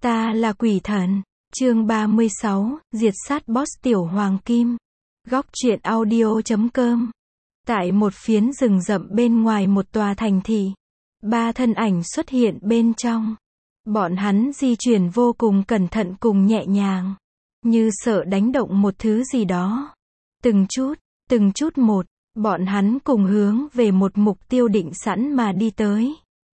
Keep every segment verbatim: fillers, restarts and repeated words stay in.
Ta là quỷ thần. Chương ba mươi sáu, diệt sát boss tiểu hoàng kim. Góc truyện audio chấm com. Tại một phiến rừng rậm bên ngoài một tòa thành thị, ba thân ảnh xuất hiện bên trong. Bọn hắn di chuyển vô cùng cẩn thận cùng nhẹ nhàng, như sợ đánh động một thứ gì đó. Từng chút, từng chút một, bọn hắn cùng hướng về một mục tiêu định sẵn mà đi tới.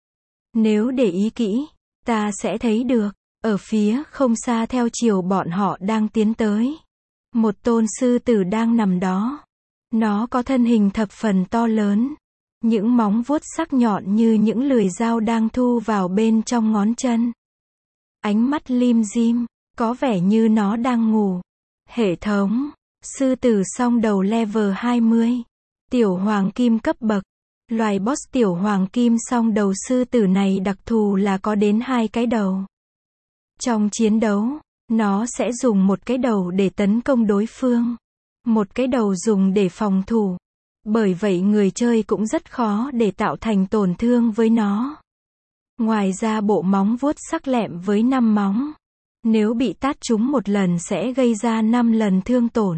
Nếu để ý kỹ, ta sẽ thấy được, ở phía không xa theo chiều bọn họ đang tiến tới, một tôn sư tử đang nằm đó. Nó có thân hình thập phần to lớn, những móng vuốt sắc nhọn như những lưỡi dao đang thu vào bên trong ngón chân. Ánh mắt lim dim, có vẻ như nó đang ngủ. Hệ thống, sư tử song đầu level hai mươi, tiểu hoàng kim cấp bậc. Loài boss tiểu hoàng kim song đầu sư tử này đặc thù là có đến hai cái đầu. Trong chiến đấu, nó sẽ dùng một cái đầu để tấn công đối phương, một cái đầu dùng để phòng thủ. Bởi vậy người chơi cũng rất khó để tạo thành tổn thương với nó. Ngoài ra bộ móng vuốt sắc lẹm với năm móng, nếu bị tát trúng một lần sẽ gây ra năm lần thương tổn.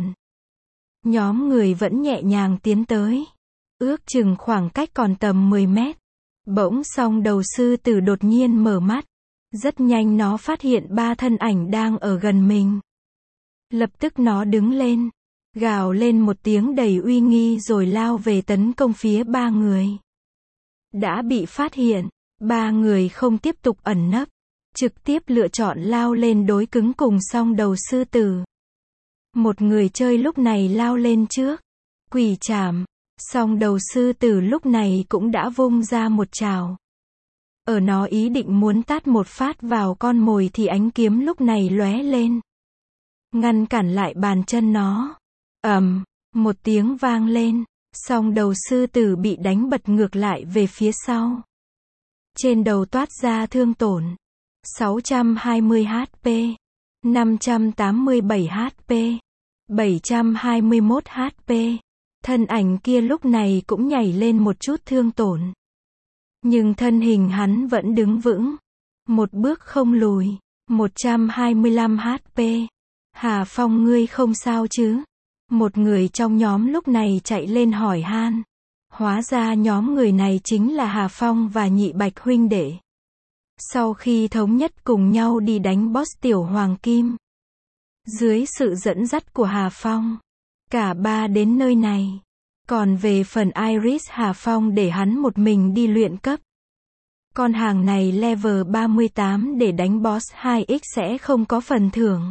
Nhóm người vẫn nhẹ nhàng tiến tới, ước chừng khoảng cách còn tầm mười mét. Bỗng song đầu sư tử đột nhiên mở mắt. Rất nhanh nó phát hiện ba thân ảnh đang ở gần mình. Lập tức nó đứng lên, gào lên một tiếng đầy uy nghi rồi lao về tấn công phía ba người. Đã bị phát hiện, ba người không tiếp tục ẩn nấp, trực tiếp lựa chọn lao lên đối cứng cùng song đầu sư tử. Một người chơi lúc này lao lên trước, quỷ trảm. Song đầu sư tử lúc này cũng đã vung ra một trảo. Ở nó ý định muốn tát một phát vào con mồi thì ánh kiếm lúc này lóe lên, ngăn cản lại bàn chân nó. Ầm, một tiếng vang lên, song đầu sư tử bị đánh bật ngược lại về phía sau. Trên đầu toát ra thương tổn sáu trăm hai mươi hát pê, năm trăm tám mươi bảy hát pê, bảy trăm hai mươi mốt hát pê. Thân ảnh kia lúc này cũng nhảy lên một chút thương tổn. Nhưng thân hình hắn vẫn đứng vững, một bước không lùi. Một trăm hai mươi lăm hát pê. Hà Phong ngươi không sao chứ? Một người trong nhóm lúc này chạy lên hỏi han. Hóa ra nhóm người này chính là Hà Phong và Nhị Bạch huynh đệ. Sau khi thống nhất cùng nhau đi đánh boss tiểu hoàng kim, dưới sự dẫn dắt của Hà Phong, cả ba đến nơi này. Còn về phần Iris Hà Phong để hắn một mình đi luyện cấp. Con hàng này level ba mươi tám để đánh boss hai x sẽ không có phần thưởng.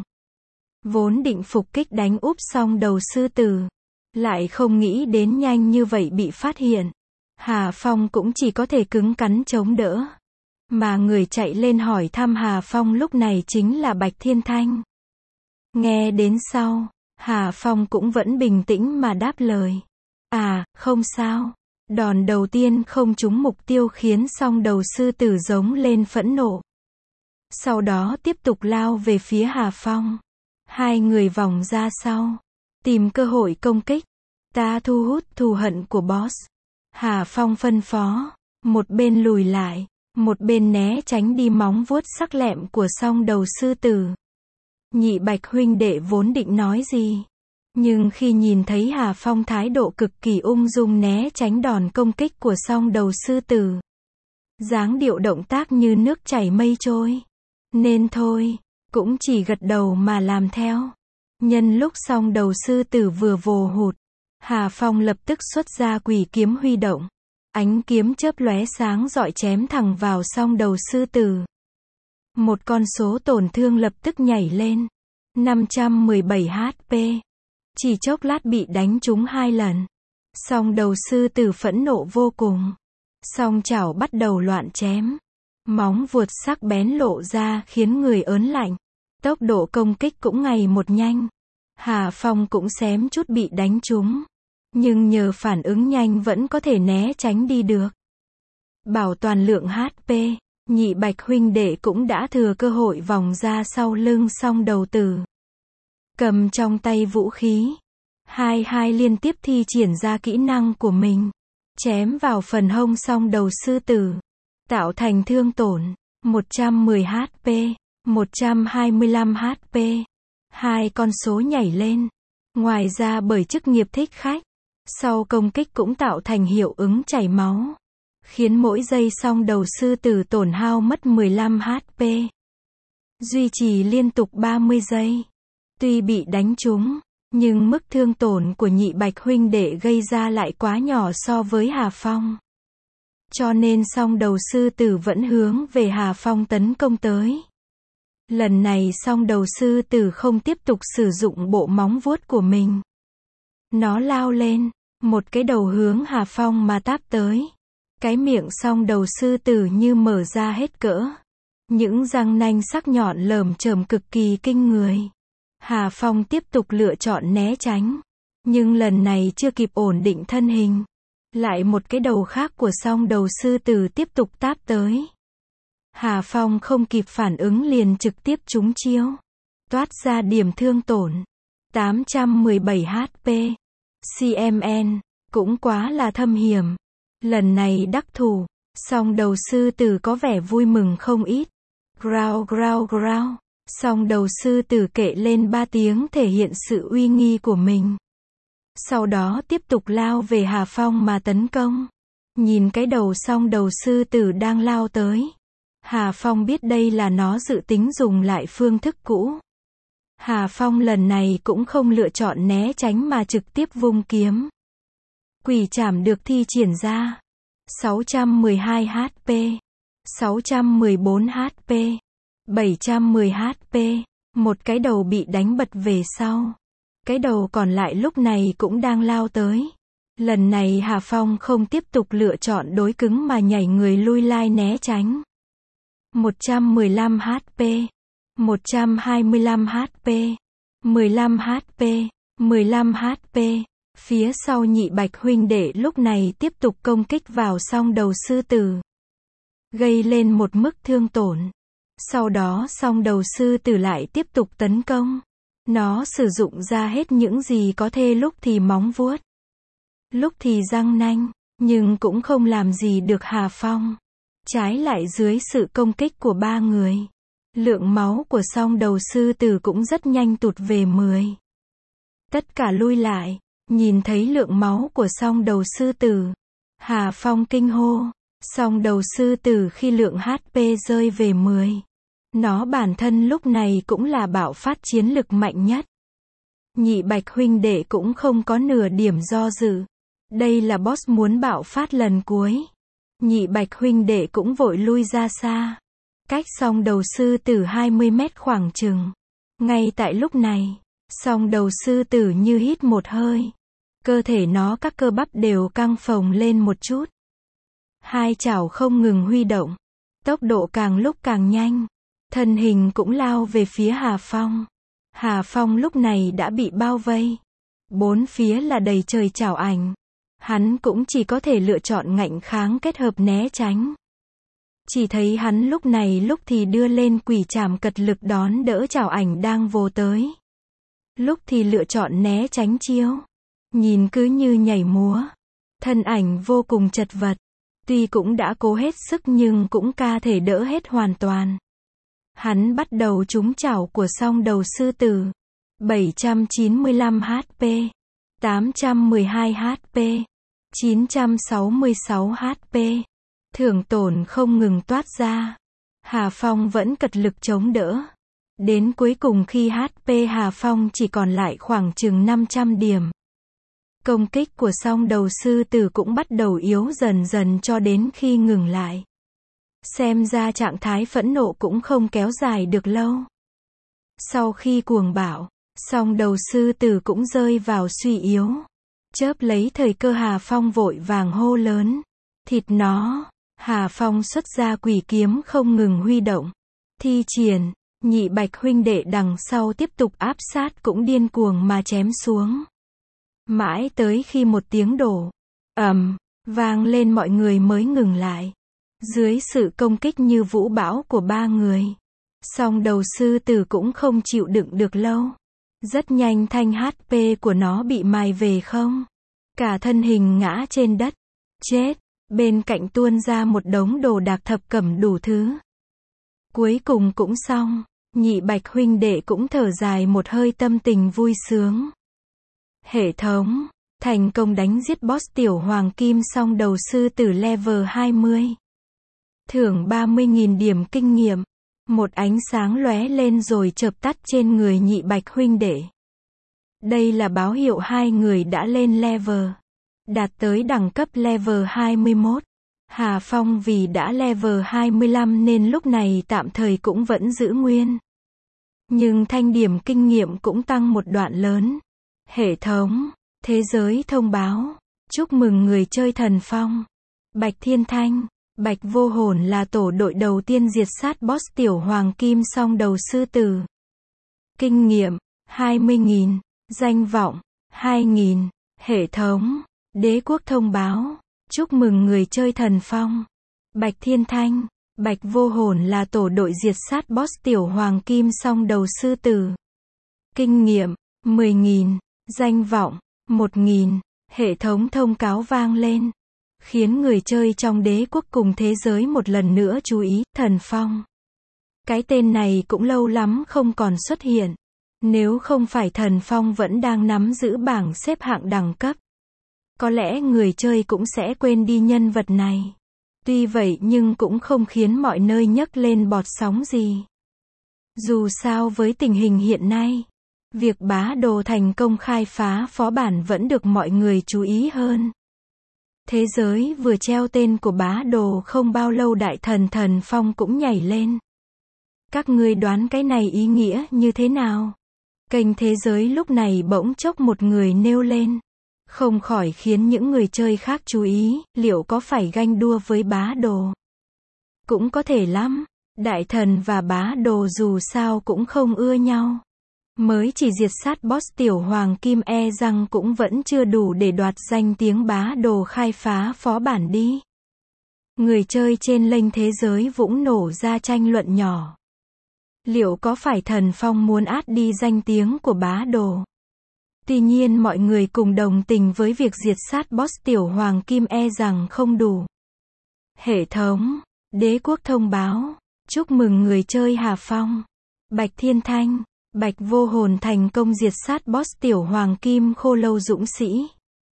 Vốn định phục kích đánh úp song đầu sư tử, lại không nghĩ đến nhanh như vậy bị phát hiện. Hà Phong cũng chỉ có thể cứng cắn chống đỡ. Mà người chạy lên hỏi thăm Hà Phong lúc này chính là Bạch Thiên Thanh. Nghe đến sau, Hà Phong cũng vẫn bình tĩnh mà đáp lời. À, không sao. Đòn đầu tiên không trúng mục tiêu khiến song đầu sư tử giống lên phẫn nộ. Sau đó tiếp tục lao về phía Hà Phong. Hai người vòng ra sau, tìm cơ hội công kích. Ta thu hút thù hận của boss. Hà Phong phân phó, một bên lùi lại, một bên né tránh đi móng vuốt sắc lẹm của song đầu sư tử. Nhị Bạch huynh đệ vốn định nói gì, nhưng khi nhìn thấy Hà Phong thái độ cực kỳ ung dung né tránh đòn công kích của song đầu sư tử, dáng điệu động tác như nước chảy mây trôi, nên thôi, cũng chỉ gật đầu mà làm theo. Nhân lúc song đầu sư tử vừa vồ hụt, Hà Phong lập tức xuất ra quỷ kiếm huy động. Ánh kiếm chớp lóe sáng rọi chém thẳng vào song đầu sư tử. Một con số tổn thương lập tức nhảy lên, năm trăm mười bảy hát pê. Chỉ chốc lát bị đánh trúng hai lần. Song đầu sư tử phẫn nộ vô cùng. Song chảo bắt đầu loạn chém. Móng vuột sắc bén lộ ra khiến người ớn lạnh. Tốc độ công kích cũng ngày một nhanh. Hà Phong cũng xém chút bị đánh trúng, nhưng nhờ phản ứng nhanh vẫn có thể né tránh đi được. Bảo toàn lượng hát pê, Nhị Bạch huynh đệ cũng đã thừa cơ hội vòng ra sau lưng song đầu tử. Cầm trong tay vũ khí, hai hai liên tiếp thi triển ra kỹ năng của mình, chém vào phần hông song đầu sư tử, tạo thành thương tổn một trăm mười hát pê. một trăm hai mươi lăm hát pê. Hai con số nhảy lên. Ngoài ra bởi chức nghiệp thích khách, sau công kích cũng tạo thành hiệu ứng chảy máu, khiến mỗi giây song đầu sư tử tổn hao mất mười lăm hát pê. Duy trì liên tục ba mươi giây. Tuy bị đánh trúng, nhưng mức thương tổn của Nhị Bạch huynh đệ gây ra lại quá nhỏ so với Hà Phong. Cho nên song đầu sư tử vẫn hướng về Hà Phong tấn công tới. Lần này song đầu sư tử không tiếp tục sử dụng bộ móng vuốt của mình. Nó lao lên, một cái đầu hướng Hà Phong mà táp tới. Cái miệng song đầu sư tử như mở ra hết cỡ. Những răng nanh sắc nhọn lởm chởm cực kỳ kinh người. Hà Phong tiếp tục lựa chọn né tránh. Nhưng lần này chưa kịp ổn định thân hình. Lại một cái đầu khác của song đầu sư tử tiếp tục táp tới. Hà Phong không kịp phản ứng liền trực tiếp trúng chiêu. Toát ra điểm thương tổn. tám trăm mười bảy hát pê. xê em en. Cũng quá là thâm hiểm. Lần này đắc thủ. Song đầu sư tử có vẻ vui mừng không ít. Growl growl growl. Song đầu sư tử kệ lên ba tiếng thể hiện sự uy nghi của mình. Sau đó tiếp tục lao về Hà Phong mà tấn công. Nhìn cái đầu song đầu sư tử đang lao tới. Hà Phong biết đây là nó dự tính dùng lại phương thức cũ. Hà Phong lần này cũng không lựa chọn né tránh mà trực tiếp vung kiếm. Quỷ trảm được thi triển ra. sáu trăm mười hai hát pê. sáu trăm mười bốn hát pê. bảy trăm mười hát pê. Một cái đầu bị đánh bật về sau. Cái đầu còn lại lúc này cũng đang lao tới. Lần này Hà Phong không tiếp tục lựa chọn đối cứng mà nhảy người lui lai né tránh. một trăm mười lăm hát pê. một trăm hai mươi lăm hát pê. mười lăm hát pê. mười lăm hát pê. Phía sau Nhị Bạch huynh đệ lúc này tiếp tục công kích vào song đầu sư tử. Gây lên một mức thương tổn. Sau đó song đầu sư tử lại tiếp tục tấn công. Nó sử dụng ra hết những gì có thể, lúc thì móng vuốt, lúc thì răng nanh, nhưng cũng không làm gì được Hà Phong. Trái lại dưới sự công kích của ba người, lượng máu của song đầu sư tử cũng rất nhanh tụt về mười. Tất cả lui lại, nhìn thấy lượng máu của song đầu sư tử. Hà Phong kinh hô, song đầu sư tử khi lượng hát pê rơi về mười. Nó bản thân lúc này cũng là bạo phát chiến lực mạnh nhất. Nhị Bạch huynh đệ cũng không có nửa điểm do dự. Đây là boss muốn bạo phát lần cuối. Nhị Bạch huynh đệ cũng vội lui ra xa. Cách song đầu sư tử hai mươi mét khoảng chừng. Ngay tại lúc này, song đầu sư tử như hít một hơi. Cơ thể nó các cơ bắp đều căng phồng lên một chút. Hai chảo không ngừng huy động. Tốc độ càng lúc càng nhanh. Thân hình cũng lao về phía Hà Phong. Hà Phong lúc này đã bị bao vây. Bốn phía là đầy trời chảo ảnh. Hắn cũng chỉ có thể lựa chọn ngạnh kháng kết hợp né tránh. Chỉ thấy hắn lúc này lúc thì đưa lên quỷ trảm cật lực đón đỡ chảo ảnh đang vồ tới. Lúc thì lựa chọn né tránh chiêu. Nhìn cứ như nhảy múa. Thân ảnh vô cùng chật vật. Tuy cũng đã cố hết sức nhưng cũng ca thể đỡ hết hoàn toàn. Hắn bắt đầu trúng chảo của song đầu sư tử. bảy trăm chín mươi lăm hát pê. tám trăm mười hai hát pê. chín trăm sáu mươi sáu hát pê. Thương tổn không ngừng toát ra. Hà Phong vẫn cật lực chống đỡ. Đến cuối cùng khi hát pê Hà Phong chỉ còn lại khoảng chừng năm trăm điểm. Công kích của song đầu sư tử cũng bắt đầu yếu dần dần cho đến khi ngừng lại. Xem ra trạng thái phẫn nộ cũng không kéo dài được lâu. Sau khi cuồng bạo, song đầu sư tử cũng rơi vào suy yếu. Chớp lấy thời cơ Hà Phong vội vàng hô lớn. Thịt nó! Hà Phong xuất ra quỷ kiếm không ngừng huy động. Thi triển, Nhị Bạch huynh đệ đằng sau tiếp tục áp sát cũng điên cuồng mà chém xuống. Mãi tới khi một tiếng đổ ầm vang lên mọi người mới ngừng lại. Dưới sự công kích như vũ bão của ba người, song đầu sư tử cũng không chịu đựng được lâu. Rất nhanh thanh hát pê của nó bị mài về không. Cả thân hình ngã trên đất. Chết. Bên cạnh tuôn ra một đống đồ đạc thập cẩm đủ thứ. Cuối cùng cũng xong. Nhị Bạch huynh đệ cũng thở dài một hơi, tâm tình vui sướng. Hệ thống, thành công đánh giết boss tiểu hoàng kim song đầu sư tử level hai mươi. Thưởng ba mươi nghìn điểm kinh nghiệm. Một ánh sáng lóe lên rồi chợp tắt trên người Nhị Bạch huynh đệ. Đây là báo hiệu hai người đã lên level, đạt tới đẳng cấp level hai mươi mốt. Hà Phong vì đã level hai mươi lăm nên lúc này tạm thời cũng vẫn giữ nguyên. Nhưng thanh điểm kinh nghiệm cũng tăng một đoạn lớn. Hệ thống, thế giới thông báo. Chúc mừng người chơi Thần Phong. Bạch Thiên Thanh, Bạch Vô Hồn là tổ đội đầu tiên diệt sát boss tiểu hoàng kim song đầu sư tử. Kinh nghiệm, hai mươi nghìn. Danh vọng, hai nghìn. Hệ thống, đế quốc thông báo. Chúc mừng người chơi Thần Phong. Bạch Thiên Thanh, Bạch Vô Hồn là tổ đội diệt sát boss tiểu hoàng kim song đầu sư tử. Kinh nghiệm, mười nghìn. Danh vọng, một nghìn. Hệ thống thông cáo vang lên, khiến người chơi trong đế quốc cùng thế giới một lần nữa chú ý. Thần Phong, cái tên này cũng lâu lắm không còn xuất hiện. Nếu không phải Thần Phong vẫn đang nắm giữ bảng xếp hạng đẳng cấp, có lẽ người chơi cũng sẽ quên đi nhân vật này. Tuy vậy nhưng cũng không khiến mọi nơi nhấc lên bọt sóng gì. Dù sao với tình hình hiện nay, việc bá đồ thành công khai phá phó bản vẫn được mọi người chú ý hơn. Thế giới vừa treo tên của bá đồ không bao lâu, đại thần Thần Phong cũng nhảy lên. Các ngươi đoán cái này ý nghĩa như thế nào? Kênh thế giới lúc này bỗng chốc một người nêu lên, không khỏi khiến những người chơi khác chú ý, liệu có phải ganh đua với bá đồ? Cũng có thể lắm, đại thần và bá đồ dù sao cũng không ưa nhau. Mới chỉ diệt sát boss tiểu hoàng kim e rằng cũng vẫn chưa đủ để đoạt danh tiếng bá đồ khai phá phó bản đi. Người chơi trên link thế giới vũng nổ ra tranh luận nhỏ. Liệu có phải Thần Phong muốn át đi danh tiếng của bá đồ? Tuy nhiên mọi người cùng đồng tình với việc diệt sát boss tiểu hoàng kim e rằng không đủ. Hệ thống, đế quốc thông báo. Chúc mừng người chơi Hà Phong, Bạch Thiên Thanh, Bạch Vô Hồn thành công diệt sát boss tiểu hoàng kim khô lâu dũng sĩ.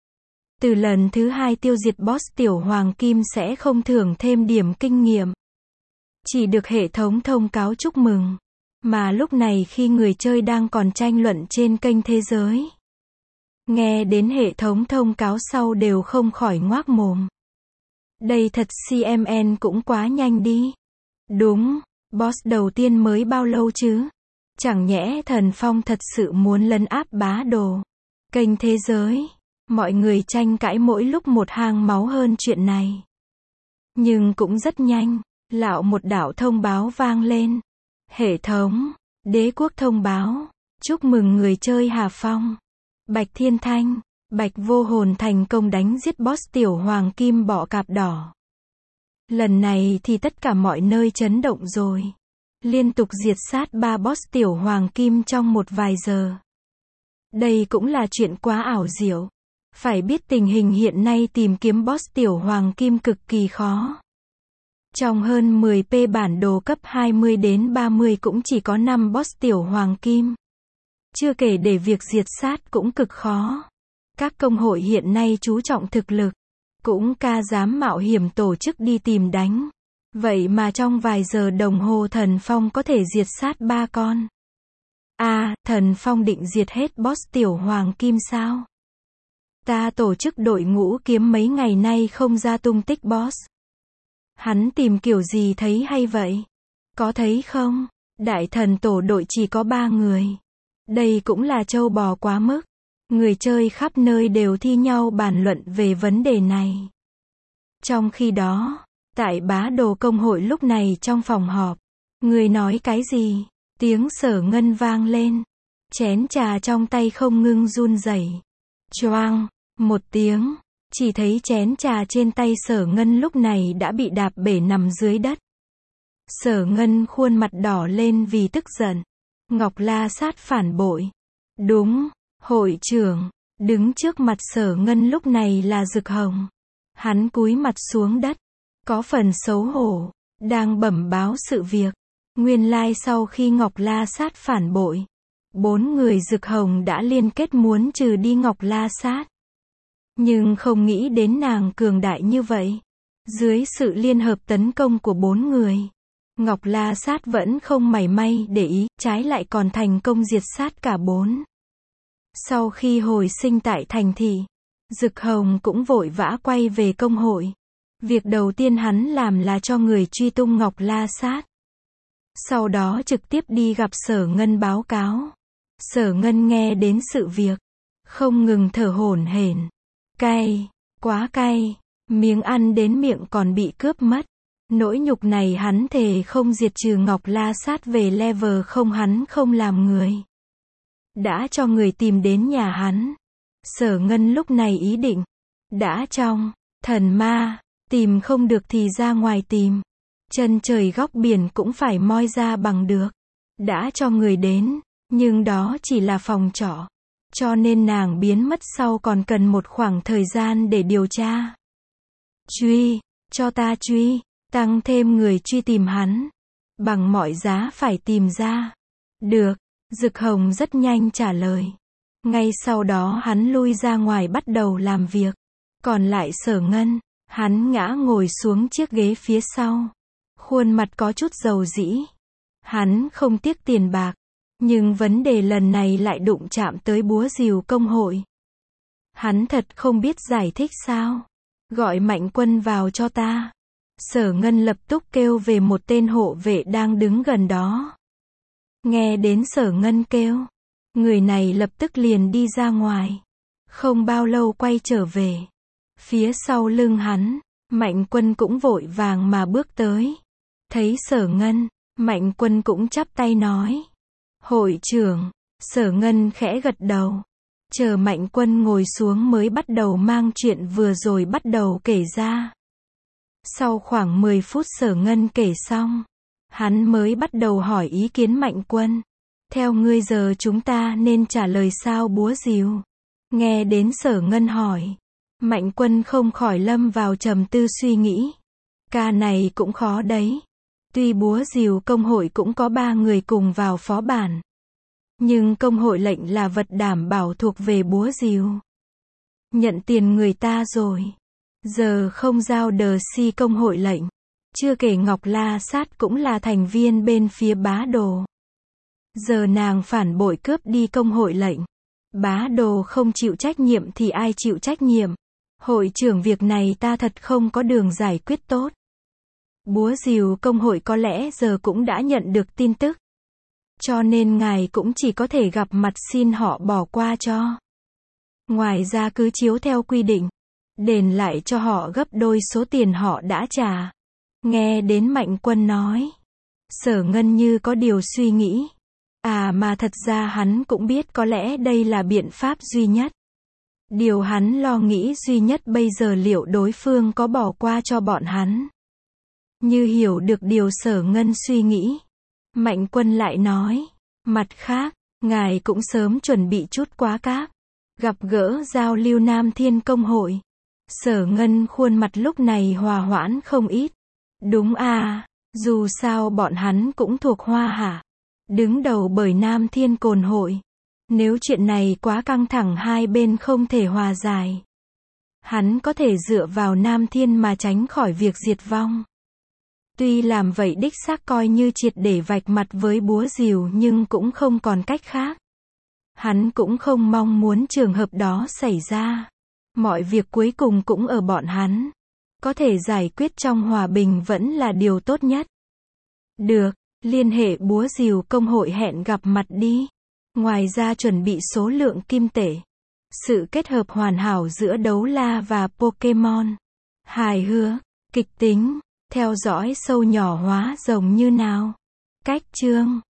Từ lần thứ hai tiêu diệt boss tiểu hoàng kim sẽ không thưởng thêm điểm kinh nghiệm, chỉ được hệ thống thông cáo chúc mừng. Mà lúc này khi người chơi đang còn tranh luận trên kênh thế giới, nghe đến hệ thống thông cáo sau đều không khỏi ngoác mồm. Đây thật xê em en cũng quá nhanh đi. Đúng, boss đầu tiên mới bao lâu chứ? Chẳng nhẽ Thần Phong thật sự muốn lấn áp bá đồ? Kênh thế giới, mọi người tranh cãi mỗi lúc một hang máu hơn chuyện này. Nhưng cũng rất nhanh, lạo một đạo thông báo vang lên. Hệ thống, đế quốc thông báo. Chúc mừng người chơi Hà Phong, Bạch Thiên Thanh, Bạch Vô Hồn thành công đánh giết boss tiểu hoàng kim bọ cạp đỏ. Lần này thì tất cả mọi nơi chấn động rồi. Liên tục diệt sát ba boss tiểu hoàng kim trong một vài giờ. Đây cũng là chuyện quá ảo diệu. Phải biết tình hình hiện nay tìm kiếm boss tiểu hoàng kim cực kỳ khó. Trong hơn mười pê bản đồ cấp hai mươi đến ba mươi cũng chỉ có năm boss tiểu hoàng kim. Chưa kể để việc diệt sát cũng cực khó. Các công hội hiện nay chú trọng thực lực, cũng ca dám mạo hiểm tổ chức đi tìm đánh. Vậy mà trong vài giờ đồng hồ Thần Phong có thể diệt sát ba con. À, Thần Phong định diệt hết boss tiểu hoàng kim sao? Ta tổ chức đội ngũ kiếm mấy ngày nay không ra tung tích boss. Hắn tìm kiểu gì thấy hay vậy? Có thấy không? Đại thần tổ đội chỉ có ba người. Đây cũng là trâu bò quá mức. Người chơi khắp nơi đều thi nhau bàn luận về vấn đề này. Trong khi đó, tại bá đồ công hội lúc này trong phòng họp, người nói cái gì? Tiếng Sở Ngân vang lên. Chén trà trong tay không ngưng run rẩy. Choang, một tiếng, chỉ thấy chén trà trên tay Sở Ngân lúc này đã bị đạp bể nằm dưới đất. Sở Ngân khuôn mặt đỏ lên vì tức giận. Ngọc La Sát phản bội. Đúng, hội trưởng, đứng trước mặt Sở Ngân lúc này là Dực Hồng. Hắn cúi mặt xuống đất, có phần xấu hổ, đang bẩm báo sự việc. Nguyên lai sau khi Ngọc La Sát phản bội, bốn người Dực Hồng đã liên kết muốn trừ đi Ngọc La Sát. Nhưng không nghĩ đến nàng cường đại như vậy. Dưới sự liên hợp tấn công của bốn người, Ngọc La Sát vẫn không mảy may để ý, trái lại còn thành công diệt sát cả bốn. Sau khi hồi sinh tại thành thị, Dực Hồng cũng vội vã quay về công hội. Việc đầu tiên hắn làm là cho người truy tung Ngọc La Sát. Sau đó trực tiếp đi gặp Sở Ngân báo cáo. Sở Ngân nghe đến sự việc, không ngừng thở hổn hển. Cay, quá cay, miếng ăn đến miệng còn bị cướp mất. Nỗi nhục này hắn thề không diệt trừ Ngọc La Sát về level không hắn không làm người. Đã cho người tìm đến nhà hắn. Sở Ngân lúc này ý định, đã trong thần ma, tìm không được thì ra ngoài tìm. Chân trời góc biển cũng phải moi ra bằng được. Đã cho người đến, nhưng đó chỉ là phòng trọ. Cho nên nàng biến mất sau còn cần một khoảng thời gian để điều tra. Truy, cho ta truy, tăng thêm người truy tìm hắn. Bằng mọi giá phải tìm ra. Được, Dực Hồng rất nhanh trả lời. Ngay sau đó hắn lui ra ngoài bắt đầu làm việc. Còn lại Sở Ngân, hắn ngã ngồi xuống chiếc ghế phía sau. Khuôn mặt có chút dầu dĩ. Hắn không tiếc tiền bạc. Nhưng vấn đề lần này lại đụng chạm tới búa rìu công hội. Hắn thật không biết giải thích sao. Gọi Mạnh Quân vào cho ta. Sở Ngân lập tức kêu về một tên hộ vệ đang đứng gần đó. Nghe đến Sở Ngân kêu, người này lập tức liền đi ra ngoài. Không bao lâu quay trở về. Phía sau lưng hắn, Mạnh Quân cũng vội vàng mà bước tới. Thấy Sở Ngân, Mạnh Quân cũng chắp tay nói. Hội trưởng, Sở Ngân khẽ gật đầu. Chờ Mạnh Quân ngồi xuống mới bắt đầu mang chuyện vừa rồi bắt đầu kể ra. Sau khoảng mười phút Sở Ngân kể xong, hắn mới bắt đầu hỏi ý kiến Mạnh Quân. Theo ngươi giờ chúng ta nên trả lời sao búa rìu? Nghe đến Sở Ngân hỏi, Mạnh Quân không khỏi lâm vào trầm tư suy nghĩ. Ca này cũng khó đấy. Tuy búa rìu công hội cũng có ba người cùng vào phó bản. Nhưng công hội lệnh là vật đảm bảo thuộc về búa rìu. Nhận tiền người ta rồi. Giờ không giao đờ si công hội lệnh. Chưa kể Ngọc La Sát cũng là thành viên bên phía bá đồ. Giờ nàng phản bội cướp đi công hội lệnh. Bá đồ không chịu trách nhiệm thì ai chịu trách nhiệm? Hội trưởng việc này ta thật không có đường giải quyết tốt. Búa rìu công hội có lẽ giờ cũng đã nhận được tin tức. Cho nên ngài cũng chỉ có thể gặp mặt xin họ bỏ qua cho. Ngoài ra cứ chiếu theo quy định. Đền lại cho họ gấp đôi số tiền họ đã trả. Nghe đến Mạnh Quân nói. Sở Ngân như có điều suy nghĩ. À mà thật ra hắn cũng biết có lẽ đây là biện pháp duy nhất. Điều hắn lo nghĩ duy nhất bây giờ liệu đối phương có bỏ qua cho bọn hắn. Như hiểu được điều Sở Ngân suy nghĩ. Mạnh Quân lại nói. Mặt khác, ngài cũng sớm chuẩn bị chút quá cáp. Gặp gỡ giao lưu Nam Thiên công hội. Sở Ngân khuôn mặt lúc này hòa hoãn không ít. Đúng à, dù sao bọn hắn cũng thuộc Hoa Hạ. Đứng đầu bởi Nam Thiên Cồn hội. Nếu chuyện này quá căng thẳng hai bên không thể hòa giải. Hắn có thể dựa vào Nam Thiên mà tránh khỏi việc diệt vong. Tuy làm vậy đích xác coi như triệt để vạch mặt với búa rìu nhưng cũng không còn cách khác. Hắn cũng không mong muốn trường hợp đó xảy ra. Mọi việc cuối cùng cũng ở bọn hắn. Có thể giải quyết trong hòa bình vẫn là điều tốt nhất. Được, liên hệ búa rìu công hội hẹn gặp mặt đi. Ngoài ra chuẩn bị số lượng kim tệ. Sự kết hợp hoàn hảo giữa đấu la và Pokemon. Hài hước, kịch tính, theo dõi sâu nhỏ hóa rồng như nào. Cách chương